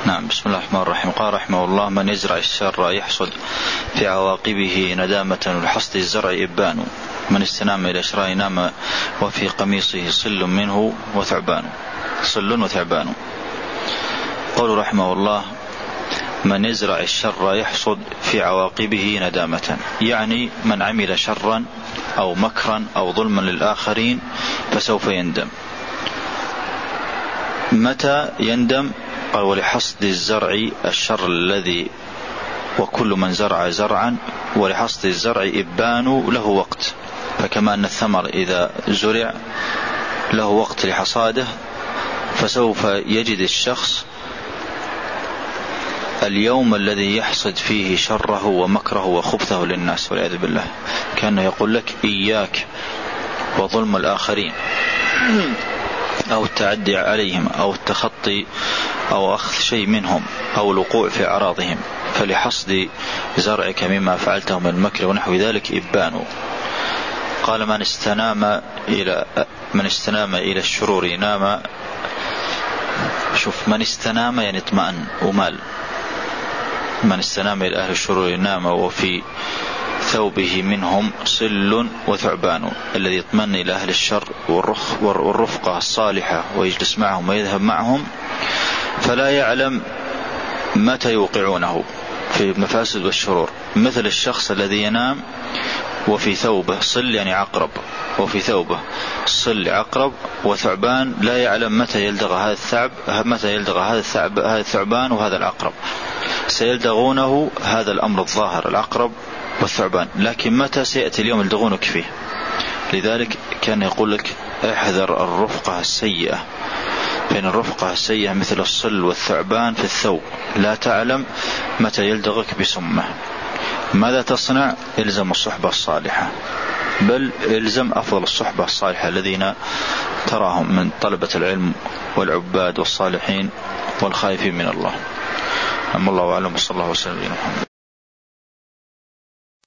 نعم. بسم الله الرحمن الرحيم. قال رحمه الله: من يزرع الشر يحصد في عواقبه ندامة، ولحصد الزرع إبان. من استنام إلى شراء نام، وفي قميصه صل منه وثعبان. صل وثعبان. قال رحمه الله: من يزرع الشر يحصد في عواقبه ندامة، يعني من عمل شرا أو مكرا أو ظلما للآخرين فسوف يندم. متى يندم؟ قال: ولحصد الزرع الشر الذي، وكل من زرع زرعا، ولحصد الزرع إبان له وقت. فكما أن الثمر إذا زرع له وقت لحصاده، فسوف يجد الشخص اليوم الذي يحصد فيه شره ومكره وخبثه للناس والعياذ بالله. كأنه يقول لك: إياك وظلم الآخرين أو التعدي عليهم أو التخطي أو أخذ شيء منهم أو الوقوع في أعراضهم، فلحصد زرعك مما فعلته من المكر ونحو ذلك إبان. قال: من استنام إلى الشرور نام. شوف، من استنام يعني اطمأن ومال. من استنام إلى أهل الشرور نام، وفي ثوبه منهم صل وثعبان. الذي يطمئن إلى أهل الشر والرفقة الصالحة ويجلس معهم ويذهب معهم، فلا يعلم متى يوقعونه في المفاسد والشرور. مثل الشخص الذي ينام وفي ثوبه صل يعني عقرب، وفي ثوبه صل عقرب وثعبان، لا يعلم متى يلدغ هذا الثعبان وهذا العقرب. سيلدغونه هذا الأمر الظاهر، العقرب والثعبان، لكن متى سيأتي اليوم يلدغونك فيه؟ لذلك كان يقول لك: احذر الرفقة السيئة، فإن الرفقة السيئة مثل الصل والثعبان في الثوب، لا تعلم متى يلدغك بسمه. ماذا تصنع؟ إلزم الصحبة الصالحة، بل إلزم أفضل الصحبة الصالحة الذين تراهم من طلبة العلم والعباد والصالحين والخائفين من الله. أما الله أعلم، صلى الله وسلم على محمد.